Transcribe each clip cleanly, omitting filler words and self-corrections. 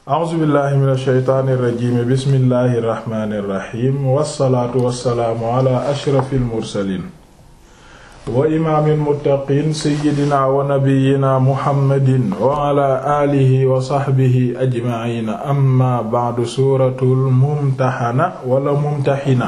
a'uuzu billahi mina shaytaani rajiim bismillahi rahmaani rahiim wassalaatu wassalaamu ala ashrafil mursaliin wa imaamil muttaqiin sayyidina wa nabiyyina muhammadin wa ala aalihi wa sahbihi ajma'iin amma ba'du suuratul mumtahana wala mumtahina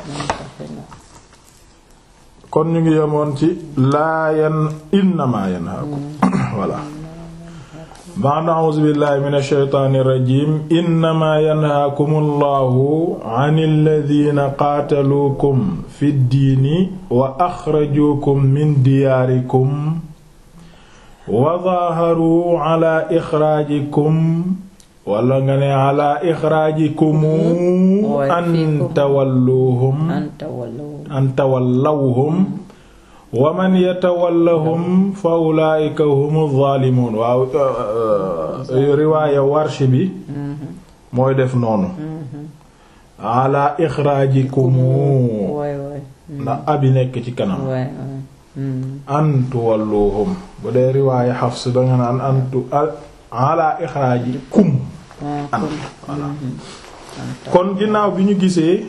kon ñu ngi yemoon ci innamaa yanhaakum voilà ba'da a'uuzu billahi minash shaytaanir rajiim innamaa yanhaakumullahu 'anil ladhiina qaataluukum fid diini wa akhrajuukum min diyaarikum wa dhaaharuu 'alaa ikhraajikum wala nga ne 'alaa ikhraajikum an tawallawhum wa man yatawallahum fa ulaa'ika humu zaalimuun waaw riwaaya Warsh bi mooy def noonu ala ixraajikum ndax abi nekk ci kanam an tuwalluhum bu dee riwaaya Hafs danga naan antu ala ixraajikum an voilà kon ginnaaw bi ñu gisee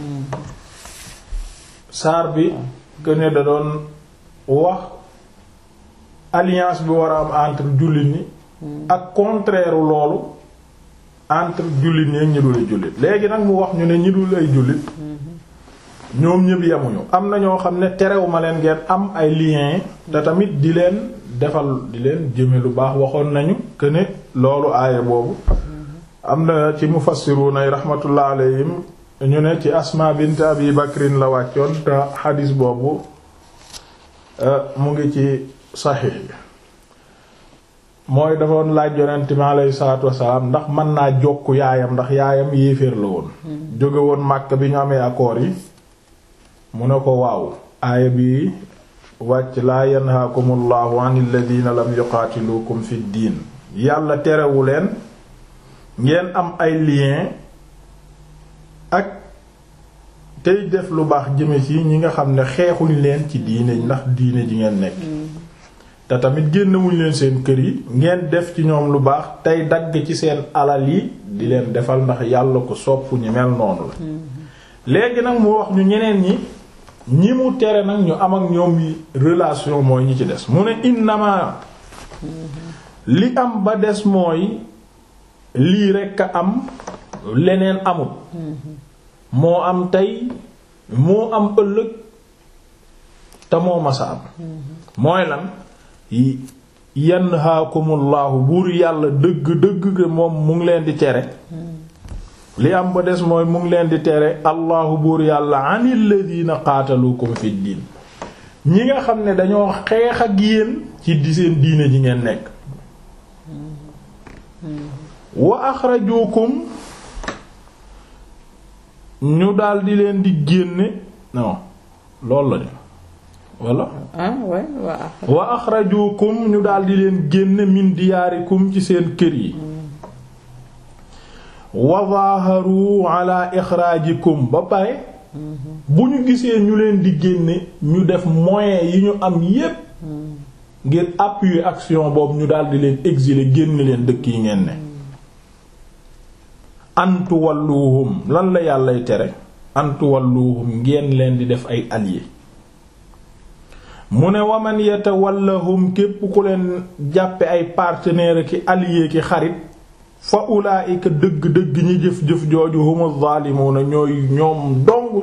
saar bi que ne da doon wax alliance bi war a am entre jullit ñi ak contraire loolu entre jullit ñi ak ñi dul ay jullit léegi nag mu wax ñu ne ñi dul ay jullit ñoom ñëpp yemuñu am na ñoo xam ne terewuma leen ngeen am ay liens te tamit di leen defal di leen jëme lu baax waxoon nañu que ne loolu aaya boobu am na ci mufassiruna rahmatullah alayhim ñu ne ci Asma bint Abi Bakrin la wàccoon te xadiis boobu mu ngi ci saxiix bi mooy dafa laaj yonent mi alayhi salaatu wassalaam ndax mën naa jokk yaayam ndax yaayam yéeféer la woon jóge woon Makka bi ñu amee accords yi mu ne ko waaw aaya bi wàcc laa yanhaakumullahu anil ladina lam yuqaatilukum fi diin yàlla terewu leen ngeen am ay lien ak tey def lu baax jëme ci ñi nga xam ne xeexuñ leen ci diine ndax diine ji ngeen nekk te tamit génnewuñ leen seen kër yi ngeen def ci ñoom lu baax tey dagg ci seen alal yi di leen defal ndax yàlla ko sopp ñi mel noonu la léegi nag mu wax ñu ñeneen ñi mu tere nag ñu am ak ñoom relation mooy ñi ci des mu ne innama li am ba des mooy lii rekk a am leneen amut moo am tey moo am ëllëg te moo masa am mooy lan yanhaakumullahu buur yàlla dëgg moom mu ngi leen di tere li am ba des mooy mu ngi leen di tere allahu buur yàlla anil ladina qaatalukum fi diin ñi nga xam ne dañoo xeex ak yéen ci di seen diine ji ngeen nekk wa axrajukum ñu daal di leen di génne non loolu la de walla wa axrajukum ñu daal di leen génne min diyaarikum ci seen kër yi wa zaaharu ala ixraajikum ba pare bu ñu gisee ñu leen di génne ñu def moyens yi ñu am yépp ngir appuyer action boobu ñu daal di leen exiler génne leen dëkk yi ngeen ne antu walluhum lan la yàllay tere antu walluhum ngeen leen di def ay alliés mu ne waman yatawallahum képp ku leen jàppe ay partenaire ki alliés ki xarit fa ulaa'ika dëgg-dëgg ñi jëf-jëf jooju humu zaalimuuna ñoom dong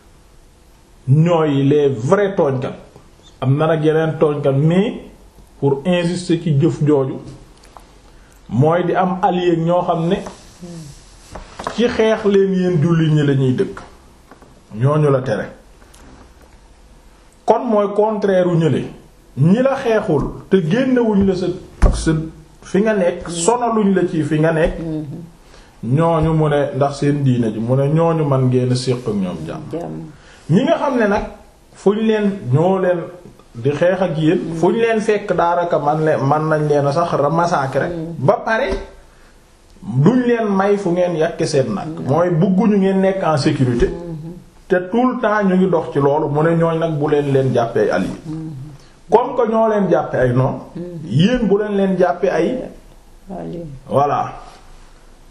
ñooy les vrais tooñkat am na nag yeneen tooñkat mais pour insister ci jëf jooju mooy di am alliés ñoo xam ne ci xeex leen yéen jullit ñi lañuy dëkk ñooñu la tere kon mooy contraire u ñële ñi la xeexul te génnewuñ la sa fi nga nekk sonaluñ la ci fi nga nekk ñooñu mu ne ndax seen diine ji mu ne ñooñu man ngeen séq ak ñoom jàmm ñi nga xam ne nag fuñ leen ñoo leen di xeex ak yéen fuñ leen fekk daaraka man nañ leen sax massacrer rek ba pare duñ leen may fu ngeen yàkke seen nag mooy bëgguñu ngeen nekk en sécurité te tout le temps ñu ngi dox ci loolu mu ne ñooñ nag bu leen jàppee alliés comme que ñoo leen jàppe ay noon yéen bu leen jàppe ay voilà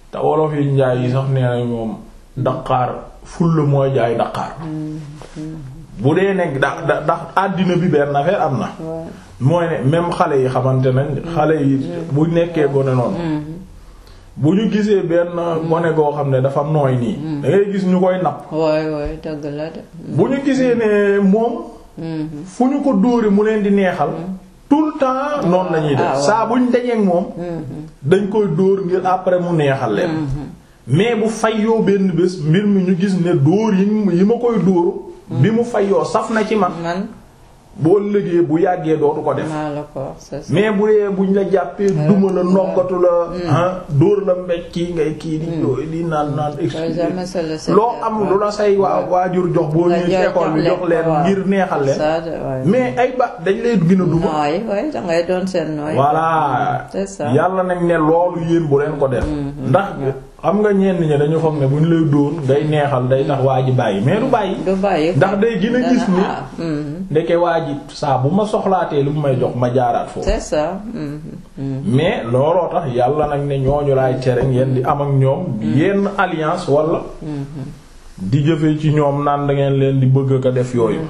te wolof yi njaay yi sax nee na moom daqaar fulla mooy jaay daqaar bu dee nekk ndax àddina bi benn affaire am na mooy ne même xale yi xamante nañ xale yi bu nekkee gone noonu bu ñu gisee benn gone goo xam ne dafa nooy nii da ngay gis ñu koy napp waay dëgg la de bu ñu gisee ne moom fu ñu ko dóore mu leen di neexal tout le temps noonu lañuy def saa buñ dajeek moom dañ koy dóor ngir après mu neexal leen mais bu fayyoo benn bés mbir mi ñu gis ne dóor yi ma koy dóor bi mu fayyoo saf na ci man boo lëgee bu yàggee dootu ko def mais bu dee buñ la jàppee duma la noggatu la dóor la mbéj kii ngay kii di naan expliquer loo am lu la say waajur jox boo ñuy école bi jox leen ngir neexal leen mais ay ba dañ lay gën a duma dangay doon seen nooy voilà yàlla nag ne loolu yéen bu leen ko def ndax xam nga ñenn ñi dañu foog ne bu ñu lay dóor ngay neexal day tax waa ji bàyyi mais du bàyyi ndax day gën a gis ni ndeke waa ji saa bu ma soxlaatee lu mu may jox ma jaaraat foofu c'est ça mais looloo tax yàlla nag ne ñooñu laay tere ngeen di am ak ñoom yenn alliance wala di jëfee ci ñoom naan da ngeen leen di bëgg a def yooyu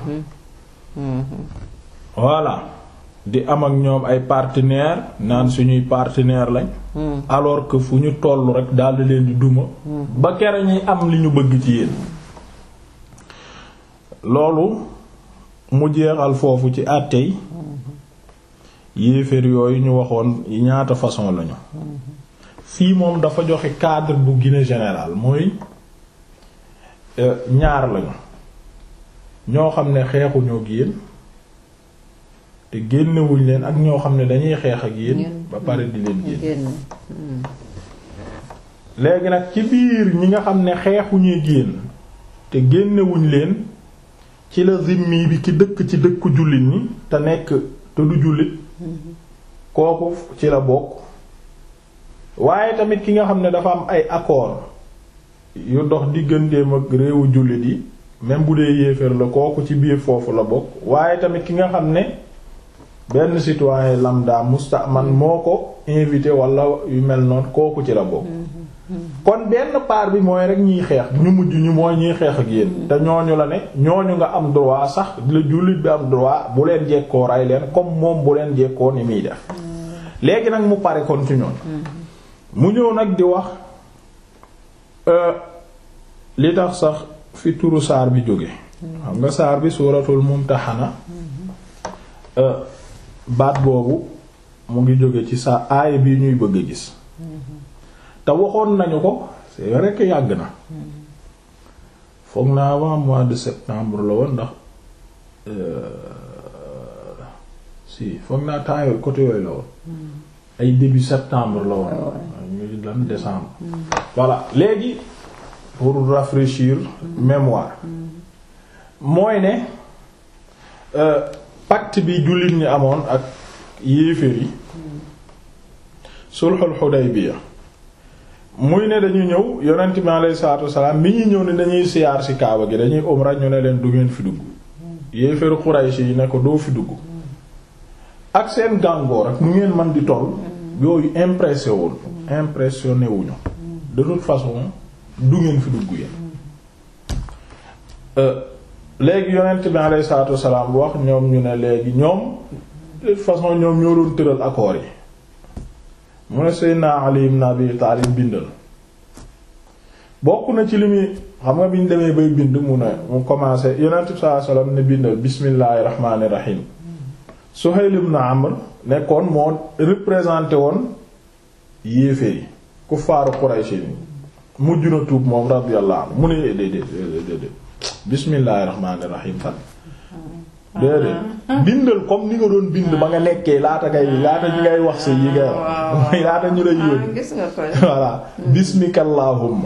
voilà di am ak ñoom ay partenaire naan suñuy partenaire lañ alors que fu ñu tollu rek daldi leen di duma ba kere ñuy am li ñu bëgg ci yéen loolu mu jeexal foofu ci àttey yéeféer yooyu ñu waxoon ñaata façon lañu fii moom dafa joxe cadre bu gën général mooy ñaar lañu ñoo xam ne xeexuñoo gi yéen te génnewuñ leen ak ñoo xam ne dañuy xeex ak yéen ba pare di leen génn léegi nag ci biir ñi nga xam ne xeexuñuy génn te génnewuñ leen ci la zimmi bi ki dëkk ci dëkku jullit ñi te nekk te du jullit kooku ci la bokk waaye tamit ki nga xam ne dafa am ay accord yu dox digganteem ak réewu jullit yi même bu dee yéeféer la kooku ci biir foofu la bokk waaye tamit ki nga xam ne benn citoyen lambda mustaman moo ko invité wala yu mel noonu kooku ci la bokk kon benn part bi mooy rek ñiy xeex ñu mujj ñu mooy ñiy xeex ak yéen te ñooñu la ne ñooñu nga am droit sax la jullit bi am droit bu leen jekkoo ray leen comme moom bu leen jekkoo ni muy def léegi nag mu pare kon ci ñoon mu ñëw nag di wax li tax sax fi turu saar bi jóge xam nga saar bi suuratul mumtahana baat boobu mu ngi jóge ci sa aaya bi ñuy bëgg a gis te waxoon nañu ko c'est vrai que yàgg na foog naa avant mois de septembre la woon ndax si foog naa temps yooyu côté yooyu la woon ay début septembre la woon ñuy lan décembre voilà léegi pour rafraîchir mémoire mooy ne pacte bi jullit ñi amoon ak yéeféer yi sulhul Hudaybiya muy ne dañu ñëw yonent bi alayhi salaatu wassalaam mi ñuy ñëw ne dañuy siyaar ci kaaba gi dañuy umra ñu ne leen du ngeen fi dugg yéeféeru Quraysh yi ne ko doo fi dugg ak seen gàngoor ak nu ngeen man di toll yooyu impressionné wuñu de toute façon du ngeen fi dugg yéen léegi yonent bi alayhi salaatu wassalaam wax ñoom ñu ne léegi ñoom de toute façon ñoom ñoo doon tëral accords yi mu ne Seydina Ali ibn Abi Talib bindal bokk na ci li muy xam nga bi ñu demee bay bind mu ne mu commencé yonent bi sallallahu alayhi wasallam ne bindal bismillahir rahmanir rahim Suhayl ibn Amr nekkoon moo représenté woon yéefee yi kuffaaru Quraysh yi mujj na tuub moom radiyallahu anhu mu ne déedéet bismillahir rahmanir rahim fan déedéet bindal comme ni nga doon bind ba nga nekkee laata ñu ngay wax sa yi ngay wax mooy laata ñu lay yónni gis nga ko voilà bismika allahumma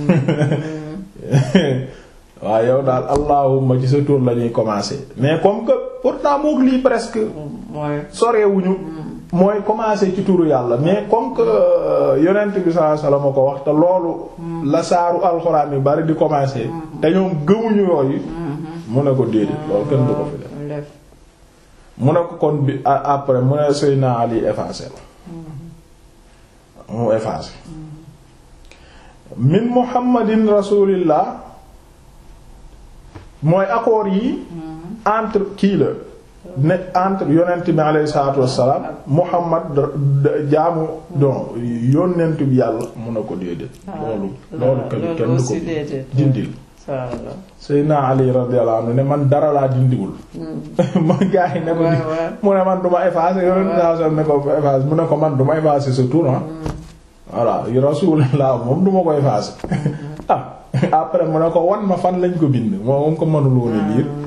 waaw yow daal allahumma ci sa tur la ñuy commencer mais comme que pourtant mook lii presque sorewuñu mooy commencer ci turu yàlla mais comme que yonent bi sallallahu alayhi wasallam ko wax te loolu la saaru alxuraan yu bari di commencer te ñoom gëmuñu yooyu mu ne ko déedéet loolu kenn du ko fi def mu ne ko kon bi après mu ne Seydina Ali effacé la mu effacé min muhammadin rasulillah mooy accord yi entre kii la ne entre yonent bi alayhi salaatu wassalaam muhammad jaamu don yonent bi yàlla mun a ko déedéet loolu kenn du ko dindil Seydina Ali radiyallahu anhu ne man dara laa dindiwul ma gaa yi ne ko mu ne man duma effacer yonent bi sallallahu alayhi wasallam ne ko effacer mu ne ko man duma effacer sa tur voilà rasulullah moom duma ko effacer après mu ne ko wan ma fan lañ ko bind moom ko mënul woon a liir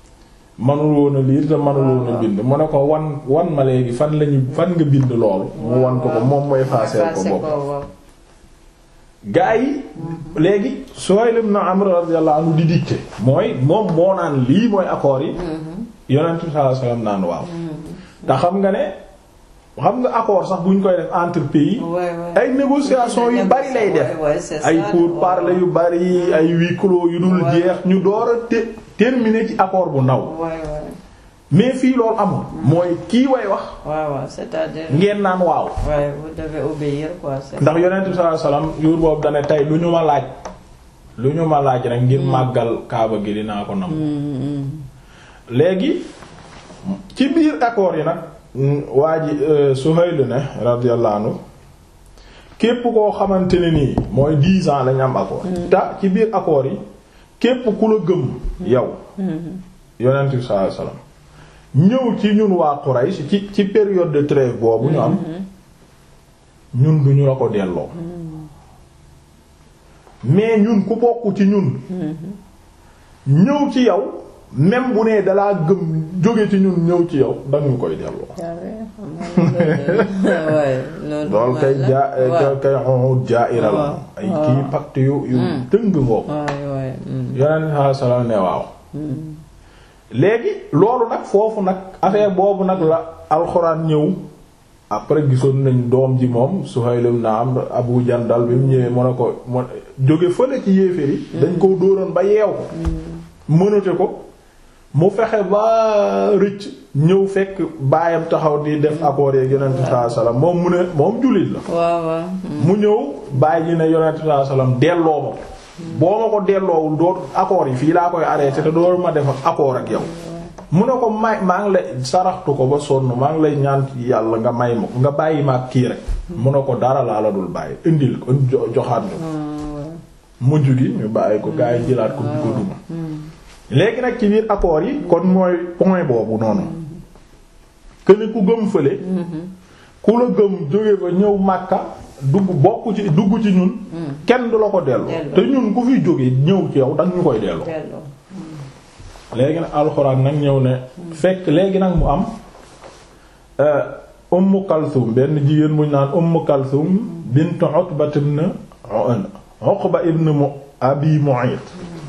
te mënul woon a bind mu ne ko wan ma léegi fan nga bind loolu mu wan ko moom mooy effacer ko bopp gaa yi léegi Suhayl ibn Amr radiyallahu anhu di dicté mooy moom moo naan lii mooy accords yi yonent bi sallallahu alayhi wasallam naan waaw te xam nga accord sax bu ñu koy def entre pays ay négociations yu bari lay def ay pourparlers yu bari ay huis clos yu dul jeex ñu door a terminer ci accord bu ndaw mais fii loolu amul mooy kii way wax c'est-à-dire ngeen naan waaw vous devez obéir quoi ndax yonent bi sallallahu alayhi wasallam jour boobu dane tey lu ñu ma laaj rek ngir màggal kaaba gi dinaa ko nam léegi ci biir accord yi nag waa ji Suhayl ne radiyallahu anhu képp koo xamante ne nii mooy 10 ans lañ am accord te ci biir accord yi képp ku la gëm yow yonent bi sallallahu alayhi wasallam ñëw ci ñun waa Quraysh ci période de trêve boobu ñu am ñun duñu la ko delloo mais ñun ku bokk ci ñun ñëw ci yow même bu nee dalaa gëm jóge ci ñun ñëw ci yow danga ñu koy delloo loolu kay kay jaa'ira la ay kii pacte yu tëng boobu yonent saa salaam ne waaw léegi loolu nag foofu nag affaire boobu nag la alxuraan ñëw après gisoon nañ doom ji moom Suhayl ibn Amr Abu Jandal bi mu ñëwee mën a ko jóge fële ci yéeféer yi dañ koo dóoroon ba yeew ko mënate ko mu fexe ba rëcc ñëw fekk baayam taxaw di def accord yeeg yonent sallallahu alayhi wasallam moom mu ne moom jullit la waaw mu ñëw baay ji ne yonent sallallahu alayhi wasallam delloo ma boo ma ko delloowul dootu accord yi fii laa koy arrêté te doo ma def accord ak yow mu ne ko maa ngi lay saraxtu ko ba sonn maa ngi lay ñaan yàlla nga may ma nga bàyyi ma ak kii rek mu ne ko dara laa la dul bàyyi indil ko joxaat ñu mujj gi ñu bàyyi ko gaa yi jëlaat ko di ko duma léegi nag ci biir accords yi kon mooy point boobu noonu que ni ku gëm fële ku la gëm jóge fa ñëw Makka dugg ci ñun kenn du la ko delloo te ñun ku fi jóge ñëw ci yow danga ñu koy delloo léegi nag alxuraan nag ñëw ne fekk léegi nag mu am Ummu Kalsum benn jigéen bu ñu naan Ummu Kalsum bint Uqba ibn Abi Mu'ayt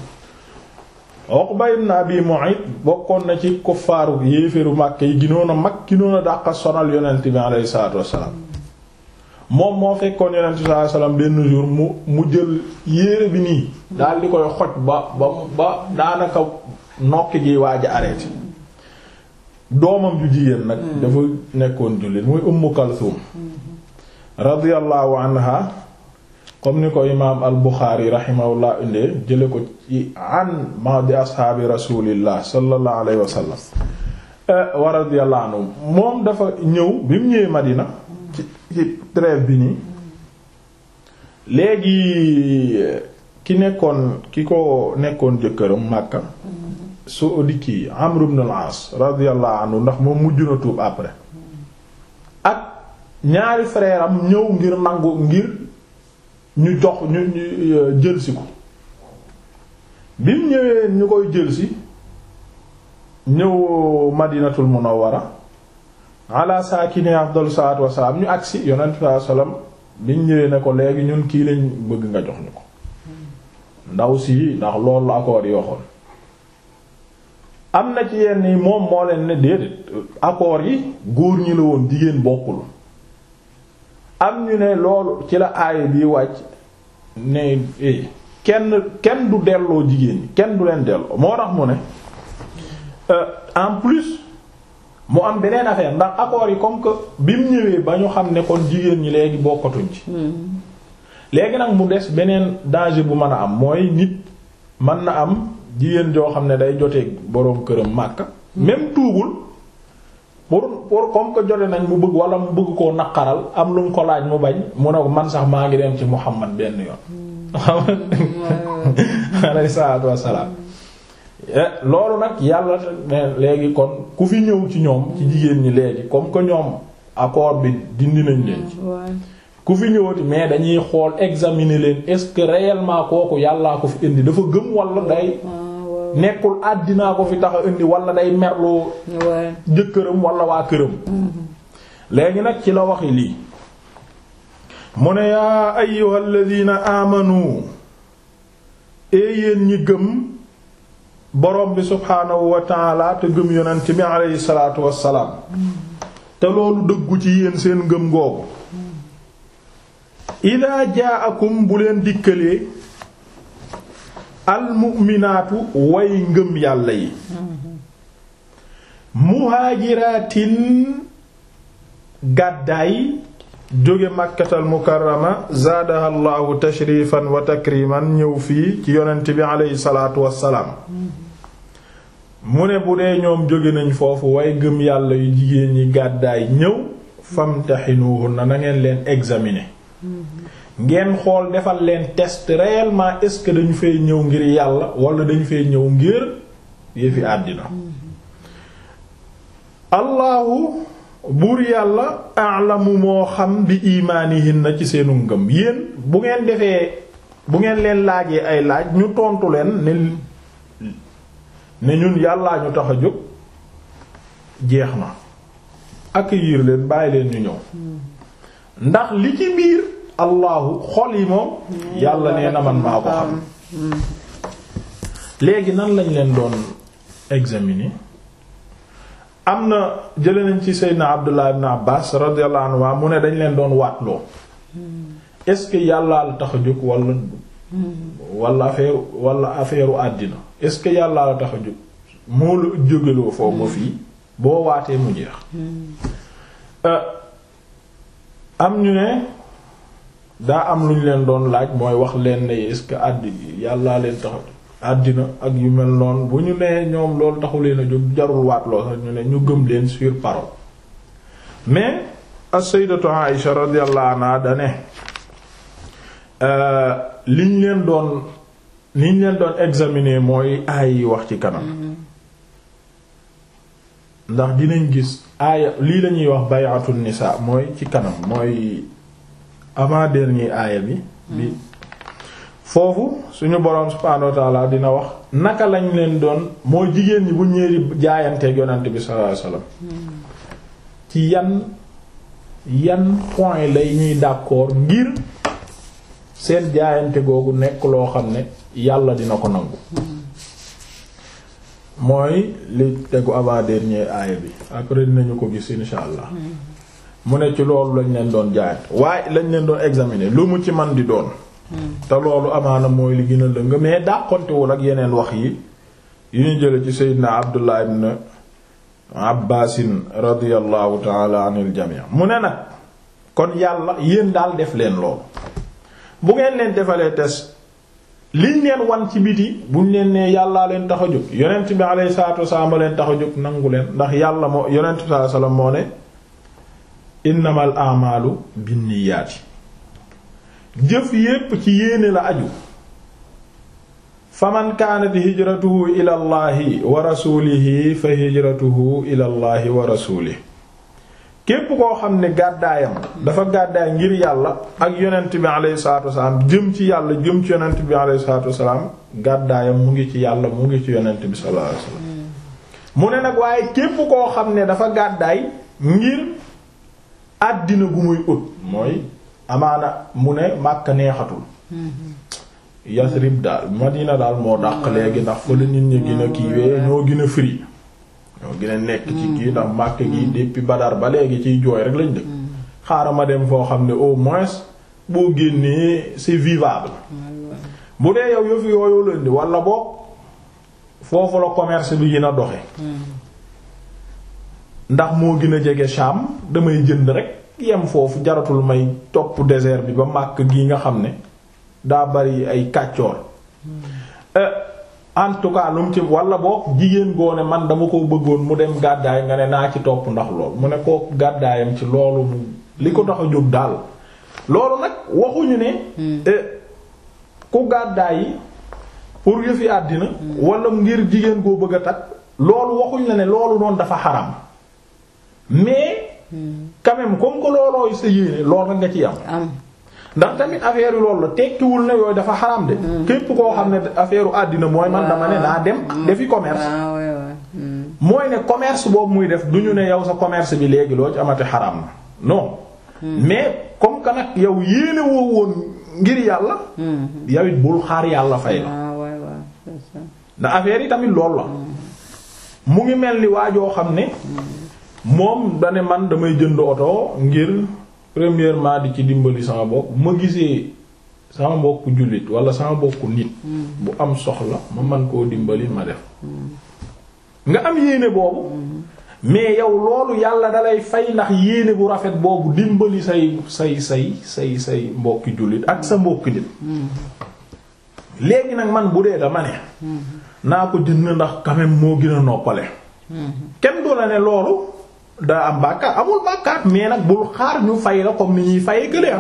Uqba ibn Abi Mu'ayt bokkoon na ci kuffaaru yéeféeru Makka yi ginoon a mag ginoon a dàqa sonal yonent bi alayhi salaatu wassalaam moom moo fekkoon yonent bi sallallahu alayhi wasallam benn jour mu jël yére bi nii daal di koy xoj ba daanaka nokki gi waaj a arrêté doomam ju jigéen nag dafa nekkoon jullit muy Ummu Kalsum radiyallahu anha comme ni ko imaam al Buxaari rahimahullah indee jële ko ci an ba'di ashaabi rasulillah sallallahu alayhi wa sallam wa radiyallahu anhu moom dafa ñëw bi mu ñëwee Madina ci trêve bi nii léegi ki ko nekkoon jëkkëram Makka su dikki Amr ibn al-As radiyallahu anhu ndax moom mujj na tuub après ak ñaari frère am ñëw ngir nangu ngir ñu jox ñu jëlsi ko bi mu ñëwee ñu koy jëlsi ñëw Madinatul Munawwara ala saakini afdalu salaatu wassalaam ñu agsi yonent sallallahu alayhi wasallam bi ñu ñëwee ne ko léegi ñun kii lañ bëgg nga jox ñu ko ndaw si ndax loolu la accord yi waxoon am na ci yenn yi moom moo leen ne déedéet accord yi góor ñi la woon jigéen bokkul am ñu ne loolu ci la aaya bi wàcc ne kenn du delloo jigéen ñi kenn du leen delloo moo tax mu ne en plus mu am beneen affaire ndax accords yi comme que bi mu ñëwee ba ñu xam ne kon jigéen ñi léegi bokkatuñ ci léegi nag mu des beneen danger bu mën a am mooy nit mën na am jigéen joo xam ne day jotee boroom këram Makka même tuubul pour comme que jote nañ mu bëgg wala mu bëgg koo naqaral am lu mu ko laaj mu bañ mu ne ko man sax maa ngi dem ci Muhammad benn yoon alayhi salaatu wassalaam loolu nag yàlla léegi kon ku fi ñëw ci ñoom ci jigéen ñi léegi comme que ñoom accord bi dindi nañ leen ci ku fi ñëwati mais dañuy xool examiner leen est-ce que réellement kooku yàllaa ko fi indi dafa gëm wala day nekkul àddinaa ko fi tax a indi wala day merloo jëkkëram wala waa këram léegi nag ci la waxi lii mu ne yaa ayyuhal ladina amanu yéen ñi gëm borom bi subhaanahu wa ta'ala te gëm yonent bi alayhi salaatu wassalaam te loolu dëggu ci yéen seen ngëm googu idaa jaakum bu leen dikkalee almu'minaatu way ngëm yàlla yi muhaajiraatin gàddaay jóge Makkatal Mukarrama zaadaha Allahu tashrifan wa takriman ñëw fii ci yonent bi alayhi salaatu wassalaam mu ne bu dee ñoom jóge nañ foofu way ngëm yàlla yu jigéen ñi gàddaay ñëw famtahinuhunna na ngeen leen examiner ngeen xool defal leen test réellement est-ce que dañu fay ñëw ngir yàlla wala dañu fay ñëw ngir yëfi àddina allahu buur yàlla a'lamu moo xam bi imaanihinna ci seenu ngëm yéen bu ngeen defee bu ngeen leen laajee ay laaj ñu tontu leen ne ñun yàllaa ñu tax a jóg jeex na accueillir leen bàyyi leen ñu ñëw ndax li ci biir allahu xol yi moom yàlla nee na man maa ko xam léegi nan lañ leen doon examiner am na jële nañ ci Seydina Abdullah ibn Abbas radiyallahu anhu mu ne dañ leen doon waatloo est-ce que yàllaa la tax a jóg wala affaire àddina est-ce que yàllaa la tax a jóg moo la jógeloo foofu ma fii boo waatee mu jeex am ñu ne daa am lu ñu leen doon laaj mooy wax leen ne est-ce que yàllaa leen tax àddina ak yu mel noonu bu ñu nee ñoom loolu taxu leen a jóg jarul waatloo sax ñu ne ñu gëm leen sur parole mais as-sayyidatu Aïsha radiyallahu anha da ne liñ leen doon examiner mooy aay yi wax ci kanam ndax dinañ gis aaya lii lañuy wax bay'atun nisaa mooy ci kanam mooy avant dernier aaya bi foofu suñu boroom subhaanahu wa ta'ala dina wax naka lañ leen doon mooy jigéen ñi bu ñeeri jaayanteeg yonent bi sallallahu alayhi wasallam ci yan point lay ñuy d'accord ngir seen jaayante googu nekk loo xam ne yàlla dina ko nangu mooy li tegu avant dernier aaya bi après dinañu ko gis insha allah mu ne ci loolu lañ leen doon jaayante waaye lañ leen doon examiner lu mu ci man di doon te loolu amaana mooy li gën a lëng mais dàqontewul ak yeneen wax yi yu ñu jële ci Seydina Abdullah ibn Abbasin radiyallahu ta'ala anil jami' mu ne nag kon yàlla yéen daal def leen loolu bu ngeen leen defalee test liñ leen wan ci biti buñ leen nee yàllaa leen tax a jóg yonent bi alayhi salaatu wasallam leen tax a jóg nangu leen ndax yàlla moo yonent bi sallallahu alayhi wasallam moo ne innamal a'malu binniyaati jëf yépp ci yéene la aju faman kaanat hijratuhu ila allahi wa rasulihi fa hijratuhu ila allahi wa rasulihi képp koo xam ne gàddaayam dafa gàddaay ngir yàlla ak yonent bi alayhi salaatu wasalaam jëm ci yàlla jëm ci yonent bi alayhi salaatu wasalaam gàddaayam mu ngi ci yàlla mu ngi ci yonent bi sallallahu alayhi wasallam mu ne nag waaye képp koo xam ne dafa gàddaay ngir àddina gu muy ut mooy amaana mu ne Makka neexatul Yasrib daal Madina daal moo dàq léegi ndax fa la nit ñi gën a kiiwee ñoo gën a fri ñoo gën a nekk ci kii ndax Makka gi depuis Badar ba léegi ciy jooy rek lañ dëkk xaaral ma dem foo xam ne au moins boo génnee c'est vivable bu dee yow yëfu yooyu leen di wala boog foofu la commerce bi gën a doxe ndax moo gën a jege Sham damay jënd rek yem foofu jaratul may topp désert bi ba Makka gi nga xam ne daa bari ay kàccoor en tout cas lu mu ci wala boog jigéen goone man dama ko bëggoon mu dem gàddaay nga ne naa ci topp ndax lool mu ne koo gàddaayam ci loolu mu li ko tax a jóg daal loolu nag waxuñu ne ku gàddaay yi pour yëfi àddina wala ngir jigéen goo bëgg a takk loolu waxuñ la ne loolu noonu dafa xaram mais quand même comme que loolooy sa yéene loolu rek nga ci am ndax tamit affaire yi loolu la tekkiwul ne yooyu dafa xaram de képp koo xam ne affaire u àddina mooy man dama ne naa dem defi commerce mooy ne commerce boobu muy def du ñu ne yow sa commerce bi léegi loo ci amati xaram na non mais comme que nag yow yéene woo woon ngir yàlla yow it bul xaar yàlla fay la ndax affaire yi tamit loolu la mu ngi mel ni waajoo xam ne moom dane man damay jënd oto ngir premièrement di ci dimbali sama bopp ma gisee sama mbokku jullit wala sama mbokku nit bu am soxla ma man koo dimbali ma def nga am yéene boobu mais yow loolu yàlla dalay fay ndax yéene bu rafet boobu dimbali say mbokki jullit ak sa mbokki nit léegi nag man bu dee dama ne naa ko jënd ndax quand même moo gën a noppale kenn du la ne loolu daa am bàkkaar amul bàkkaar mais nag bul xaar ñu fay la comme ni ñuy fayee gële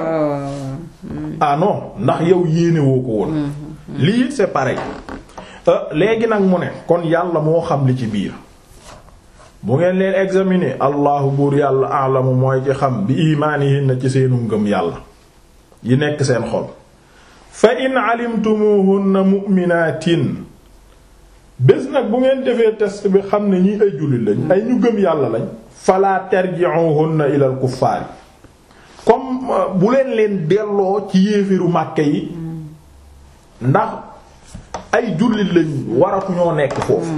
ah non ndax yow yéene woo ko woon lii c'est pareil léegi nag mu ne kon yàlla moo xam li ci biir bu ngeen leen examiner allahu buur yàlla alamu mooy ci xam bi imaanihinna ci seenu ngëm yàlla yi nekk seen xol fa in alimtumuhunna mu'minatin bés nag bu ngeen defee test bi xam ne ñi ay jullit lañ ay ñu gëm yàlla lañ fala tarji'uhunna ilal kuffaar comme bu leen delloo ci yéefiru Màkka yi ndax ay jullit lañ waratu ñoo nekk foofu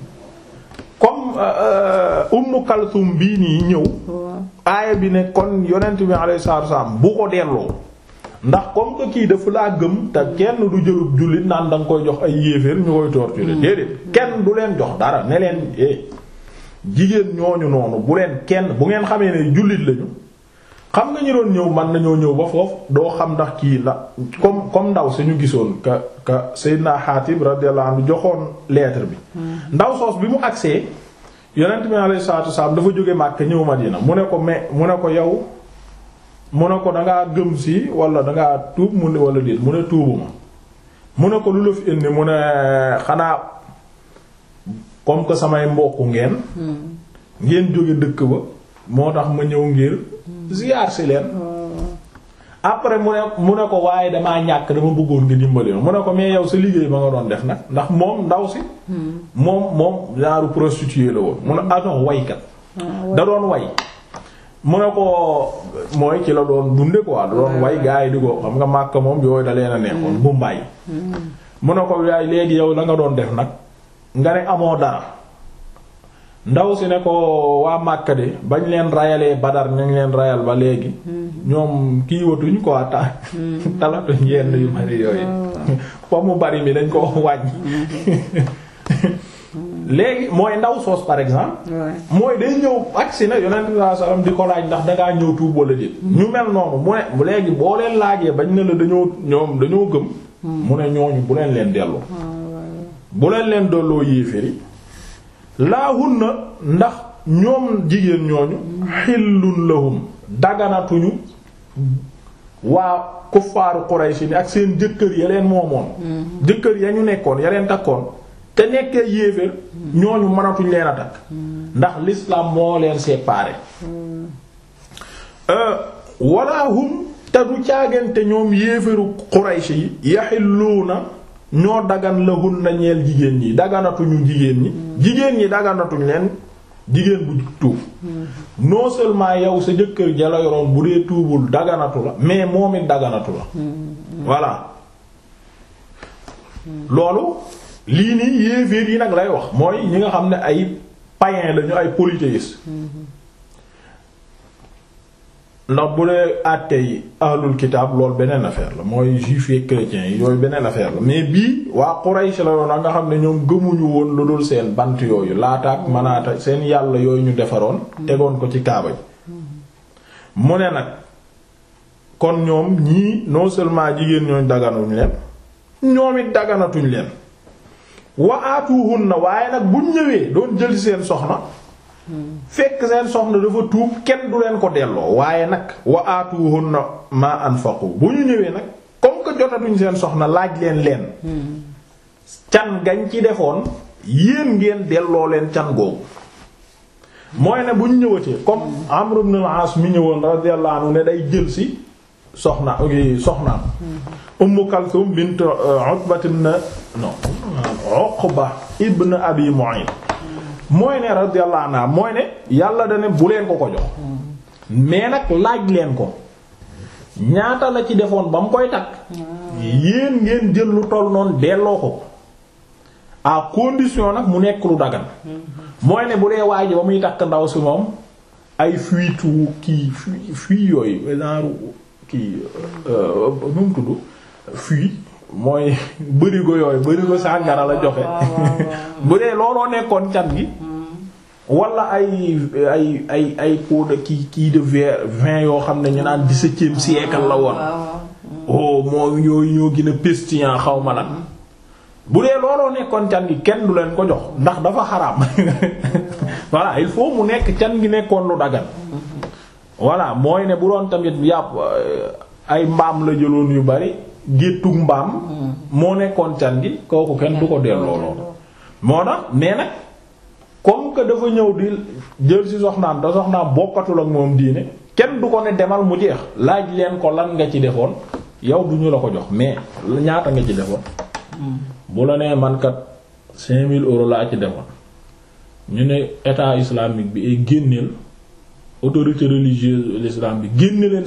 comme Ummu Kalsum bii nii ñëw aaya bi ne kon yonent bi alayhi salaatu wasallam bu ko delloo ndax comme que kii dafa laa gëm te kenn du jëlub jullit naan da nga koy jox ay yéeféer ñu koy torturer déedéet kenn du leen jox dara ne leen jigéen ñooñu noonu bu leen kenn bu ngeen xamee ne jullit lañu xam nga ñu doon ñëw man nañoo ñëw ba foofu doo xam ndax kii la comme ndaw suñu gisoon ka Seydina Xaatib radiyallahu anhu joxoon lettre bi ndaw soos bi mu agsee yonent bi alayhi salaatu wasallam dafa jóge Makka ñëw Madina mu ne ko mais mu ne ko yow mu ne ko dangaa gëm si wala dangaa tuub mu ne wala déet mu ne tuubuma mu ne ko lu la fi indi mu ne xanaa comme que samay mbokku ngeen jóge dëkk ba moo tax ma ñëw ngir ziyaar si leen après mu ne ko waaye damaa ñàkk dama bëggoon nga dimbali mu ne ko mais yow sa liggéey ba nga doon def nag ndax moom ndaw si moom genre prostituée la woon mu ne agent waykat da doon way mu ne ko mooy ci la doon dunde quoi da doon way gaa yi di ko xam nga Makka moom yooyu da leen a neexoon bu mbaay mu ne ko yaay léegi yow la nga doon def nag nga ne amoo dara ndaw si ne ko waa Makka de bañ leen rayalee Badar ñu ngi leen rayal ba léegi ñoom kii watuñ quoi talatuñ yenn yu bari yooyu fo mu bari mi dañ ko wàññi léegi mooy ndaw soos par exemple mooy day ñëw agsi na yonent bi sallallahu alayhi wasallam di ko laaj ndax dangaa ñëw tuub wala déet ñu mel noonu mu ne léegi boo leen laajee bañ ne la dañoo gëm mu ne ñooñu bu leen delloo bu leen delloo yéeféri laahunna ndax ñoom jigéen ñooñu xillun lahum daganatuñu waa kuffaaru Quraysh ni ak seen jëkkër ya leen moomoon jëkkër ya ñu nekkoon ya leen takkoon te nekkee yéeféer ñooñu mënatuñ leen a takk ndax l'islam moo leen séparé wala hum te du caagante ñoom yéeféeru Quraysh yi yaxilluuna ñoo dagan lahun na ñeel jigéen ñi daganatuñu jigéen ñi daganatuñ leen jigéen bu tuub non seulement yow sa jëkkër ja la yoroon bu dee tuubul daganatu la mais moom it daganatu la voilà loolu lii nii yéeféer yi nag lay wax mooy ñi nga xam ne ay païens lañu ay polythéistes ndax bu dee àttee ahlul kitaab loolu beneen affaire la mooy juifs et chrétiens yi yooyu beneen affaire la mais bii waa Quraysh la doon nga xam ne ñoom gëmuñu woon lu dul seen bant yooyu Laata ak Manaata seen yàlla yooyu ñu defaroon tegoon ko ci Kaaba ji mu ne nag kon ñoom ñii non seulement jigéen ñooñ daganuñ leen ñoom it daganatuñ leen wa aatuhunna waaye nag buñ ñëwee doon jël seen soxna fekk seen soxna dafa tuub kenn du leen ko delloo waaye nag wa aatuhunna ma anfaqu bu ñu ñëwee nag comme que jotatuñ seen soxna laaj leen can gañ ci defoon yéen ngeen delloo leen can googu mooy ne buñ ñëwatee comme Amr ibn al-As mi ñëwoon radiyallahu anhu ne day jël ci soxnaam Umm Kalthum bint Uqba ibn Abi Mu'ayt mooy ne radiyallahu anha mooy ne yàlla da ne bu leen ko jox mais nag laaj leen ko ñaata la ci defoon ba mu koy takk yéen ngeen jël lu toll noonu delloo ko à condition nag mu nekk lu dagan mooy ne bu dee waa ji ba muy takk ndaw si moom ay fuitu kii fuit yooyu genre kii nu mu tudd fuit mooy bërigo yooyu bërigo sàngara la joxe bu dee looloo nekkoon can gi wala ay pot de kii de vin yoo xam ne ñu naan 17e siècle la woon oh moo yooyu ñoo gën a pestillant xaw ma lan bu dee looloo nekkoon can gi kenn du leen ko jox ndax dafa xaraam voilà il faut mu nekk can gi nekkoon lu dagan voilà mooy ne bu doon tamit yàpp ay mbaam la jëloon yu bari géttug mbaam moo nekkoon can gi kooku kenn du ko delloo loolu moo tax mais nag comme que dafa ñëw di jël ci soxnaam da soxnaam bokkatul ak moom diine kenn du ko ne demal mu jeex laaj leen ko lan nga ci defoon yow du ñu la ko jox mais ñaata nga ci defoon bu la nee man kat 5000 euros laa ci defoon ñu ne état islamique bi ay génneel autorité religieuse l'islam bi génne leen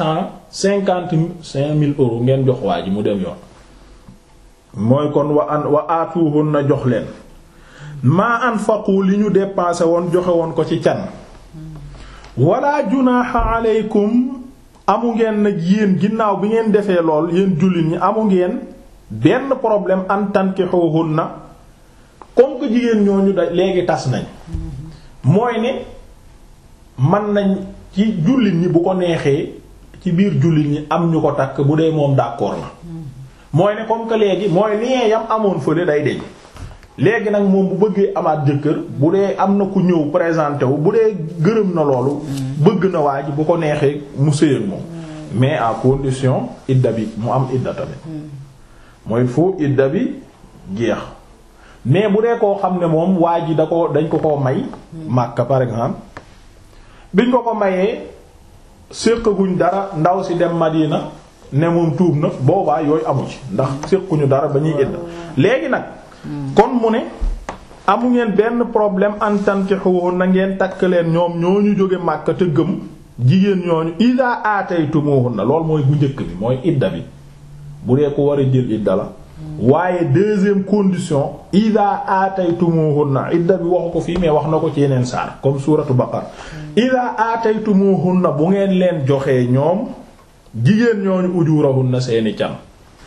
5000 euros ngeen jox waa ji mu dem yoon mooy kon wa aatuhunna jox leen maa anfaqu li ñu dépensé woon joxe woon ko ci can wala junaaha aleykum amu ngeen nag yéen ginnaaw bi ngeen defee lool yéen jullit ñi amu ngeen benn problème an tankihunna comme que jigéen ñooñu da léegi tas nañ mooy ne man nañ ci jullit ñi bu ko neexee ci biir jullit ñi am ñu ko takk bu dee moom d'accord na mooy ne comme que léegi mooy lien yam amoon fële day deñ léegi nag moom bu bëggee amaat jëkkër bu dee am na ku ñëw présenté wu bu dee gërëm na loolu bëgg na waa ji bu ko neexee mu sëy ak moom mais à condition idda bi mu am idda tamit mooy foo idda bi jeex mais bu dee koo xam ne moom waa ji dañ ko may Makka par exemple biñ ko mayee séqaguñ dara ndaw si dem Madina ne moom tuub na boobaa yooyu amu ci ndax séquñu dara ba ñuy idda léegi nag kon mu ne amu ngeen benn problème an tankihuhun na ngeen takk leen ñoom ñooñu jóge Makka te gëm jigéen ñooñu iza ataytumuhunna lool mooy bu njëkk bi mooy idda bi bu dee ko war a jël idda la waaye deuxième condition iza ataytumuhunna idda bi waxu ko fii mais wax na ko ci yeneen saar comme suuratu Baqara iza ataytumuhunna bu ngeen leen joxee ñoom jigéen ñooñu ujurahunna seeni can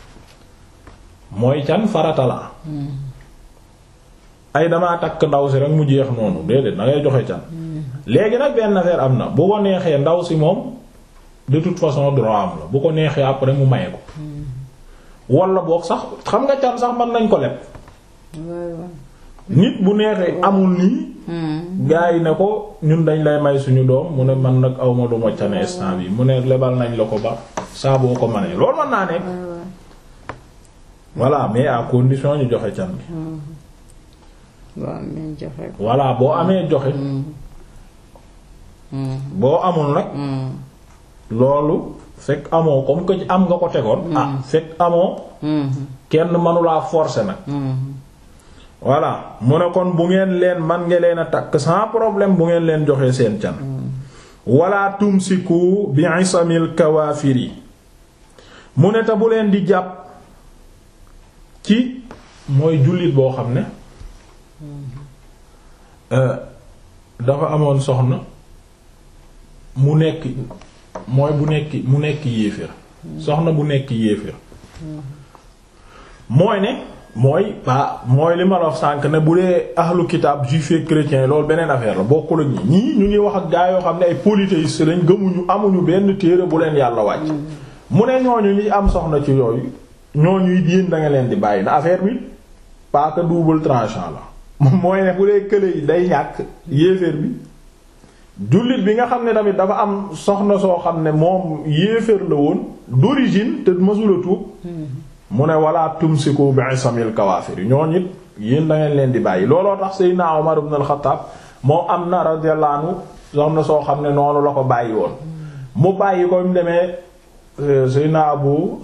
mooy can farata la ay damaa takk ndaw si rek mu jeex noonu déedéet da ngay joxe can léegi nag benn affaire am na bu ko neexee ndaw si moom de toute façon droit am la bu ko neexee après mu maye ko wala boog sax xam nga can sax mën nañ ko leb nit bu neexee amul nii gaa yi ne ko ñun dañ lay may suñu doom mu ne man nag awma lu ma cane instant bi mu ne lebal nañ la ko ba saa boo ko mënee loolu mën naa nekk voilà mais à condition ñu joxe can bi voilà boo amee joxe boo amul nag loolu fekk amoo comme que am nga ko tegoon fekk amoo kenn mënulaa forcer nag voilà mu ne kon bu ngeen leen man nga leen a takk sans problème bu ngeen leen joxee seen can wala tumsiku bi isamil kawaafiri mu ne te bu leen di jàpp ci mooy jullit boo xam ne dafa amoon soxna mu nekk yéeféer soxna bu nekk yéeféer mooy ne mooy li ma la wax sànq ne bu dee ahlu kitaab juif et chrétien loolu beneen affaire la bokkul ak ñii ñu ngi wax ak gaa yoo xam ne ay polythéistes lañ gëmuñu amuñu benn téere bu leen yàlla wàcc. mu ne ñooñu ñi am soxna ci yooyu ñooñu it yéen da nga leen di bàyyi na affaire bi pas que double tranchant la mooy ne bu dee kële yi day ñàkk yéeféer bi jullit bi nga xam ne tamit dafa am soxna soo xam ne moom yéeféer la woon d'origine te mësula tuub mu ne wala tumsiku bi'isamil kawaafir ñooñu it yéen da ngeen leen di bàyyi looloo tax Seydina Umar ibn al-Khattab moom am na radiyallahu anhu soxna soo xam ne noonu la ko bàyyi woon mu bàyyi ko mu demee Seydina Abu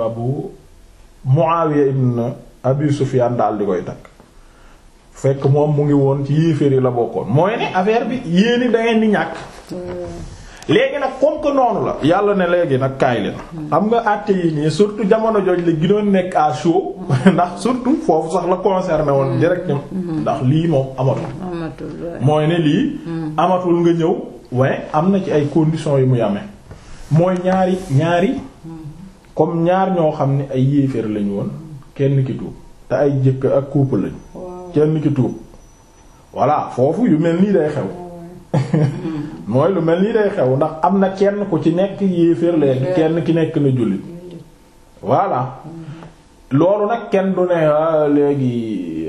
Muawiya ibn Abi Sufyan daal di koy takk fekk moom mu ngi woon ci yéeféer yi la bokkoon mooy ne affaire bi yéeni da ngeen di ñàkk léegi nag comme que noonu la yàlla ne léegi nag kaay leen xam nga àtte yi nii surtout jamono jooj la ginoon nekk à chaud ndax surtout foofu sax la concerné woon directement ndax lii moom amatul mooy ne lii amatul nga ñëw waaye am na ci ay conditions yu muy amee mooy ñaari comme ñaar ñoo xam ne ay yéeféer lañu woon kenn ki tuub te ay jëkk ak couple lañu kenn ki tuub voilà foofu yu mel nii day xew mooy lu mel nii day xew ndax am na kenn ku ci nekk yéeféer leen kenn ki nekk na jullit voilà loolu nag kenn du ne léegi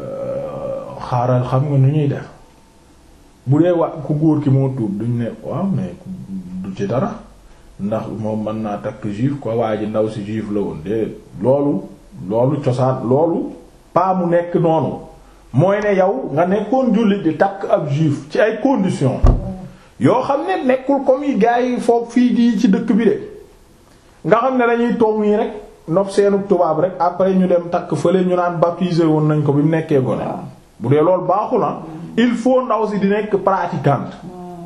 xaaral xam nga nu ñuy def bu dee ku góor ki moo tuub duñ ne waaw mais du ci dara ndax moom mën naa takk juif ko waa ji ndaw si juif la woon déedéet loolu cosaan loolu pas mu nekk noonu mooy ne yow nga nekkoon jullit di takk ab juif ci ay conditions yoo xam ne nekkul comme yi gars yi foog fii di ci dëkk bi de nga xam ne dañuy toog nii rek nopp seenu tubaab rek après ñu dem takk fële ñu naan baptisé woon nañ ko bi mu nekkee gone bu dee loolu baaxul na il faut ndaw si di nekk pratiquante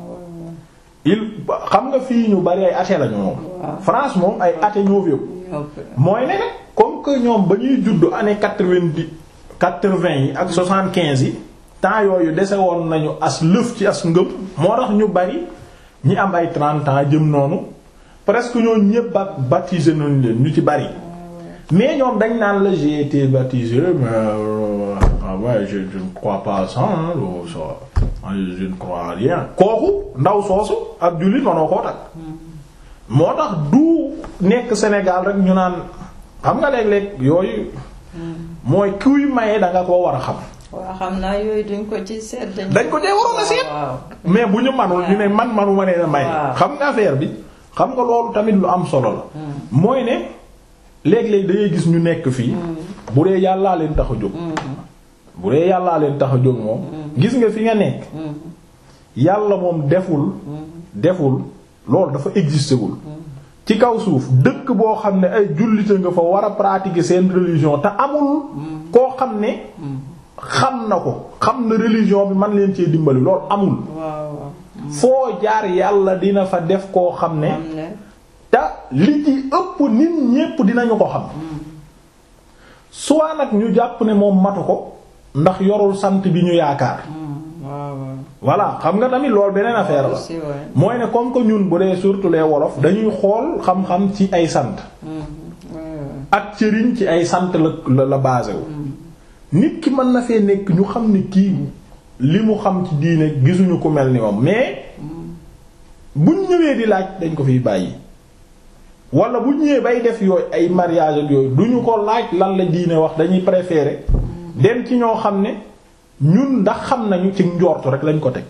xam nga fii ñu bari ay athée lañu moom France moom ay athée ñoo fi mooy ne nag comme que ñoom ba ñuy juddu année 80 yi ak 75 yi temps yooyu dese woon nañu as lëf ci as ngëm moo tax ñu bari ñi am ay 30 ans jëm noonu presque ñooñu ñépp baptisé nañu leen ñu ci bari mais ñoom dañ naan la j'ai été baptisé mais ouais je ne crois pas ça je ne crois rien kooku ndaw soosu ak jullit manoo koo takk moo tax du nekk Sénégal rek ñu naan xam nga léeg-léeg yooyu mooy kuy maye da nga koo war a xam. waaw xam naa yooyu duñ ko ci seet. dañ ko dee waroon a seet. mais bu ñu manul ñu ne manuma nee na may. xam nga affaire bi xam nga loolu tamit lu am solo la. mooy ne léeg-léeg da ngay gis ñu nekk fii. bu dee yàllaa leen tax a jóg. bu dee yàllaa leen tax a jóg moom. gis nga fi nga nekk. yàlla moom deful loolu dafa existé wul. ci kaw suuf dëkk boo xam ne ay jullite nga fa war a pratiquer seen religion te amul koo xam ne xam na ko xam na religion bi man leen cee dimbali loolu amul foo jaar yàlla dina fa def koo xam ne te li ci ëpp nit ñépp dinañu ko xam soit nag ñu jàpp ne moom matu ko ndax yorul sant bi ñu yaakaar voilà xam nga tamit loolu beneen affaire la mooy ne comme que ñun bu dee surtout les wolof dañuy xool xam-xam ci ay sant ak cëriñ ci ay sant la basé wu nit ki mën na fee nekk ñu xam ne kii li mu xam ci diine gisuñu ko mel ni moom mais buñ ñëwee di laaj dañ ko fiy bàyyi wala buñ ñëwee bay def yooyu ay mariage ak yooyu duñu ko laaj lan la diine wax dañuy préférer dem ci ñoo xam ne ñun ndax xam nañu ci njortu rek lañ ko teg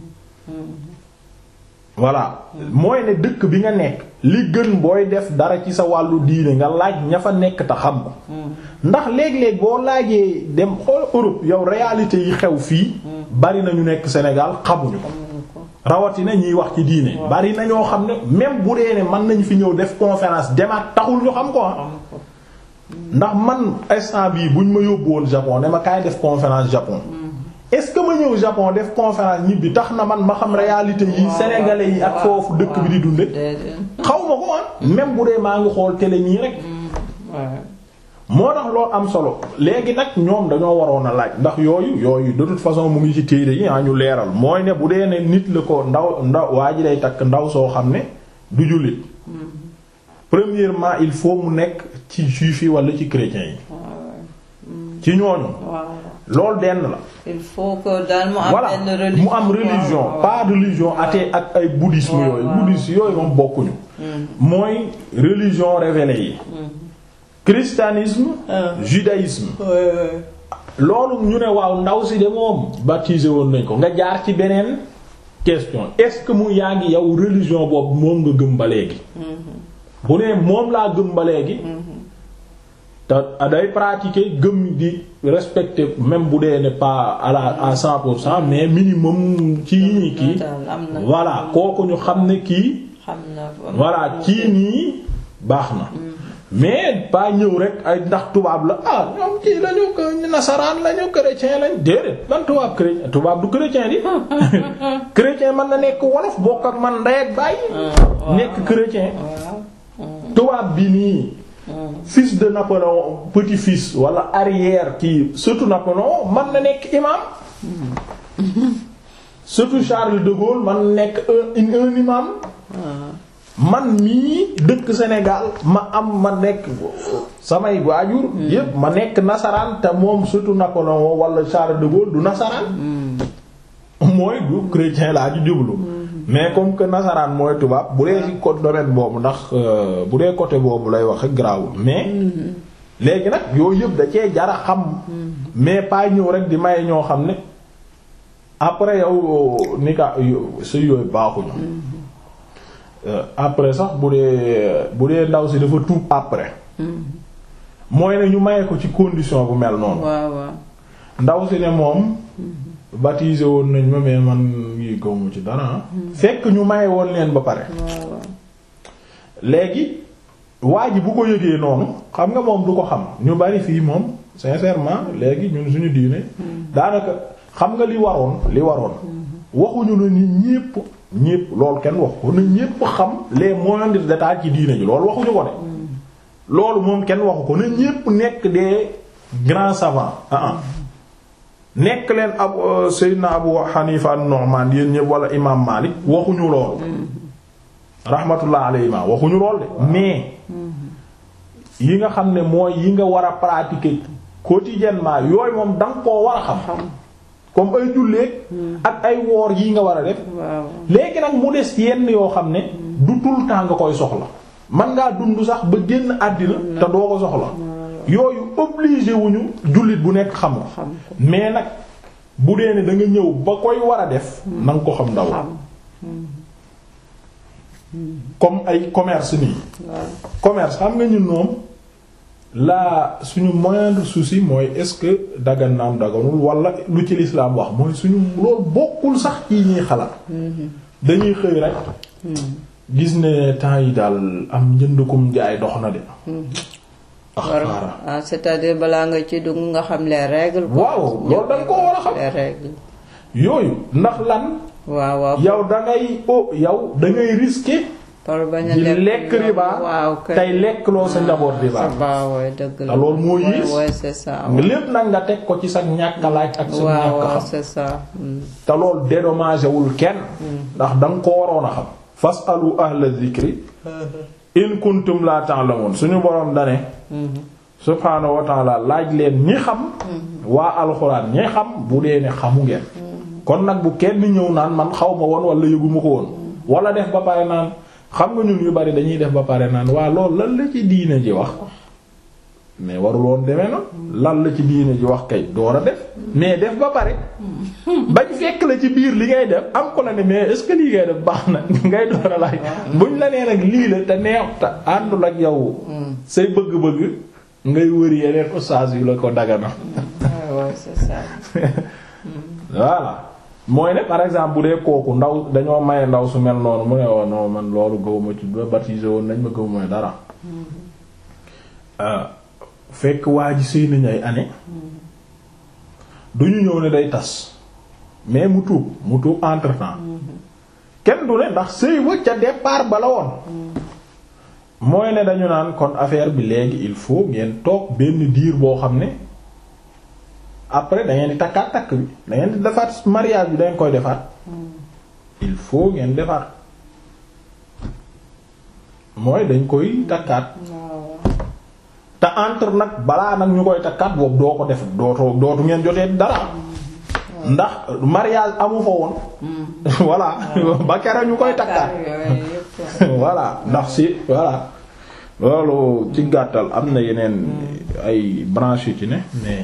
voilà mooy ne dëkk bi nga nekk li gën booy def dara ci sa wàllu diine nga laaj ña fa nekk te xam ko ndax léeg-léeg boo laajee dem xool Europe yow réalité yi xew fii bari na ñu nekk Sénégal xamuñu ko rawatina ñiy wax ci diine bari na ñoo xam ne même bu dee ne mën nañu fi ñëw def conférence demaat taxul ñu xam ko ndax man instant bii buñ ma yóbbu woon Japon ne ma kaay def conférence Japon est-ce que ma ñëw Japon def conférence ñibbi tax na man ma xam réalité yi sénégalais yi ak foofu dëkk bi di dunde xaw ma ko même bu dee maa ngi xool télé ñii rek moo tax loolu am solo léegi nag ñoom dañoo waroon a laaj ndax yooyu de toute façon mu ngi ci téere yi ñu leeral mooy ne bu dee ne nit la ko ndaw waa ji day takk ndaw soo xam ne du jullit premièrement il faut mu nekk ci juif yi wala ci chrétiens yi ci ñooñu. waaw loolu benn la. il faut que daal mu am voilà benn religion mu am religion pas religion athée ak ay bouddhisme yooyu. bouddhisme yooyu moom bokkuñu. mooy religion révélée yi. christianisme. judaïsme. loolu ñu ne waaw ndaw si de moom baptisé woon nañ ko nga jaar ci beneen question est-ce que mu yaa ngi yow religion boobu moom nga gëm ba léegi. bu ne moom laa gëm ba léegi. te day pratiquer gëm di respecter même bu dee ne pas à 100% mais minimum ci yi ñi kii. voilà kooku ñu xam ne kii. voilà kii nii baax na. mais pas ñëw rek ay ndax tubaab la ñoom kii lañu ko nasaraan lañu chrétien lañ déedéet ban tubaab chrétien tubaab du chrétien di chrétien mën na nekk wolof bokk ak man ndey ak baay nekk chrétien tubaab bi nii fils de Napoléon petit-fils wala arrière kii surtout Napoléon mën na nekk imam surtout Charles de Gaulle mën na nekk un imam man mii dëkk Sénégal ma nekk samay waajur yépp ma nekk nasaraan te moom surtout Napoléon wala Charles de Gaulle du nasaraan mooy du chrétien laa ju jublu mais comme que nasaraan mooy tubaab bu dee ci côté domaine boobu ndax bu dee côté boobu lay wax ak garaawul mais léegi nag yooyu yëpp da cee jara xam mais pas ñëw rek di may ñoo xam ne après yow ni ka sa yooyu baaxuñu après sax bu dee ndaw si dafa tuub après mooy ne ñu maye ko ci condition bu mel noonu ndaw si ne moom baptisé woon nañ ma mais man yi gawmu ci dara fekk ñu maye woon leen ba pare léegi waa ji bu ko yëgee noonu xam nga moom du ko xam ñu bari fii moom sincèrement léegi ñun suñu diine daanaka xam nga li waroon waxuñu ne ni ñépp loolu kenn wax ko na ñépp xam les moyens de détail ci diine ji loolu waxuñu ko de loolu moom kenn waxu ko na ñépp nekk des grands savants nekk leen ab Seydina Abu Hanifa an-Nu'man yéen ñépp wala imam Malik waxuñu loolu rahmatullah alayhi waxuñu loolu de mais yi nga xam ne mooy yi nga war a pratiquer quotidiennement yooyu moom danga koo war a xam comme ay julleek ak ay woor yi nga war a def léegi nag mu des yenn yoo xam ne du tout le temps nga koy soxla man ngaa dund sax ba génn àddina te doo ko soxla yooyu obligé wuñu jullit bu nekk xam ko mais nag bu dee ne da nga ñëw ba koy war a def na nga ko xam ndaw comme ay commerce nii commerce xam nga ñun moom la suñu moindre souci mooy est-ce que dagan na am daganul wala lu ci l'islam wax mooy suñu loolu bokkul sax ci ñuy xalaat dañuy xëy rek gis ne temps yi daal am njëndukum jaay dox na de c'est-à-dire balaa nga ci dugg nga xam les règles waaw loolu da nga ko war a xam les règles yooyu ndax lan waaw yow da ngay risquer di lekk riba tey lekk loo sa njaboot riba te loolu moo yiis lépp nag nga teg ko ci sa ñàkk laaj ak sa ñàkk xam te loolu dédommagé wul kenn ndax da nga ko waroon a xam fasalu ahla dhikri in kuntum la ta'lamun suñu boroom dane subhaanahu wa ta'ala laaj leen ñi xam waa alxuraan ñi xam bu dee ne xamu ngeen kon nag bu kenn ñëw naan man xaw ma woon wala yëguma ko woon wala def ba pare naan xam nga ñun yu bari dañuy def ba pare naan waa loolu lan la ci diine ji wax mais warul woon demee na lan la ci diine ji wax kay door a def mais def ba pare bañ fekk la ci biir li ngay def am ko la ne mais est-ce que lii ngay def baax na ngay door a laaj buñ la nee nag lii la te neex te àndul ak yow say bëgg-bëgg ngay wëri yeneen ustaas yu la ko dagana c'est ça voilà mooy ne par exemple bu dee kooku ndaw dañoo maye ndaw su mel noonu mu ne woon non man loolu gëwuma ci ba baptisé woon nañ ma gëwuma dara fekk waa ji sëy nañ ay année duñu ñëw ne day tas mais mu tuub entre temps kenn du ne ndax sëy wa ca départ ba la woon mooy ne dañu naan kon affaire bi léegi il faut ngeen toog benn diir boo xam ne après da ngeen di takkaat takk bi da ngeen di defaat mariage bi da ngeen koy defaat il faut ngeen defaat mooy dañ koy takkaat te entre nag balaa nag ñu koy takkaat boobu doo ko def dootu ngeen jotee dara ndax mariage amu fa woon voilà ba kera ñu koy takkaat voilà ndax si voilà loolu ci gàttal am na yeneen ay branches yu ci ne mais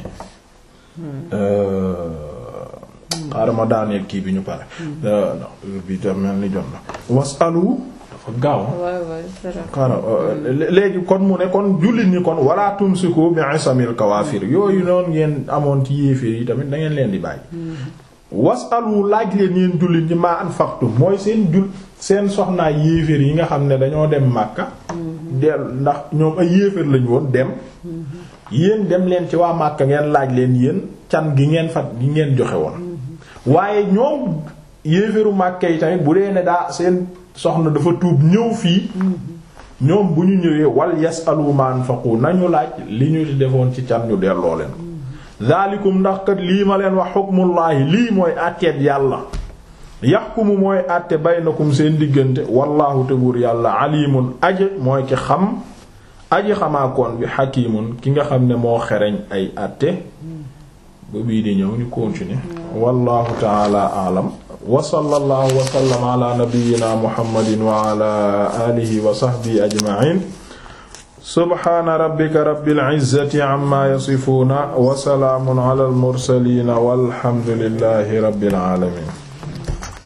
xaaral ma daaneel kii bi ñu pare bi tam mel ni jot na wasalu dafa gaaw xaaral léegi kon mu ne kon jullit ñi kon wala tumsiku bi isamil kawaafir yooyu noonu ngeen amoon ci yéeféer yi tamit da ngeen leen di bàyyi wasalu laaj leen yeen jullit ñi maa anfaqtum mooy seen soxnaa yéeféer yi nga xam ne dañoo dem Makka ndax ñoom ay yéeféer lañu woon dem yéen dem leen ci waa Makka ngeen laaj leen yéen can gi ngeen joxe woon waaye ñoom yéeféeru Makka yi tamit bu dee ne daa seen soxna dafa tuub ñëw fii ñoom bu ñu ñëwee wal yasalu ma anfaqu nañu laaj li ñu di defoon ci can ñu delloo leen zaalikum ndax kat lii ma leen wax xukmullaahi lii mooy àtteeb yàlla yaxkumu mooy àtte baynakum seen diggante wallaahu te buur yàlla alimun aji mooy ki xam aji xamaakoon bi xakimun ki nga xam ne moo xereñ ay àtte ba bii di ñëw ñu continuer wallahu ta'ala a'lam wa sallallahu wa sallama ala nabiyyina muhammadin wa ala alihi wa sahbihi ajma'in subhana rabbika rabbil izzati amma yasifuna wa salamun ala al mursalin walhamdulillahi rabbil alamin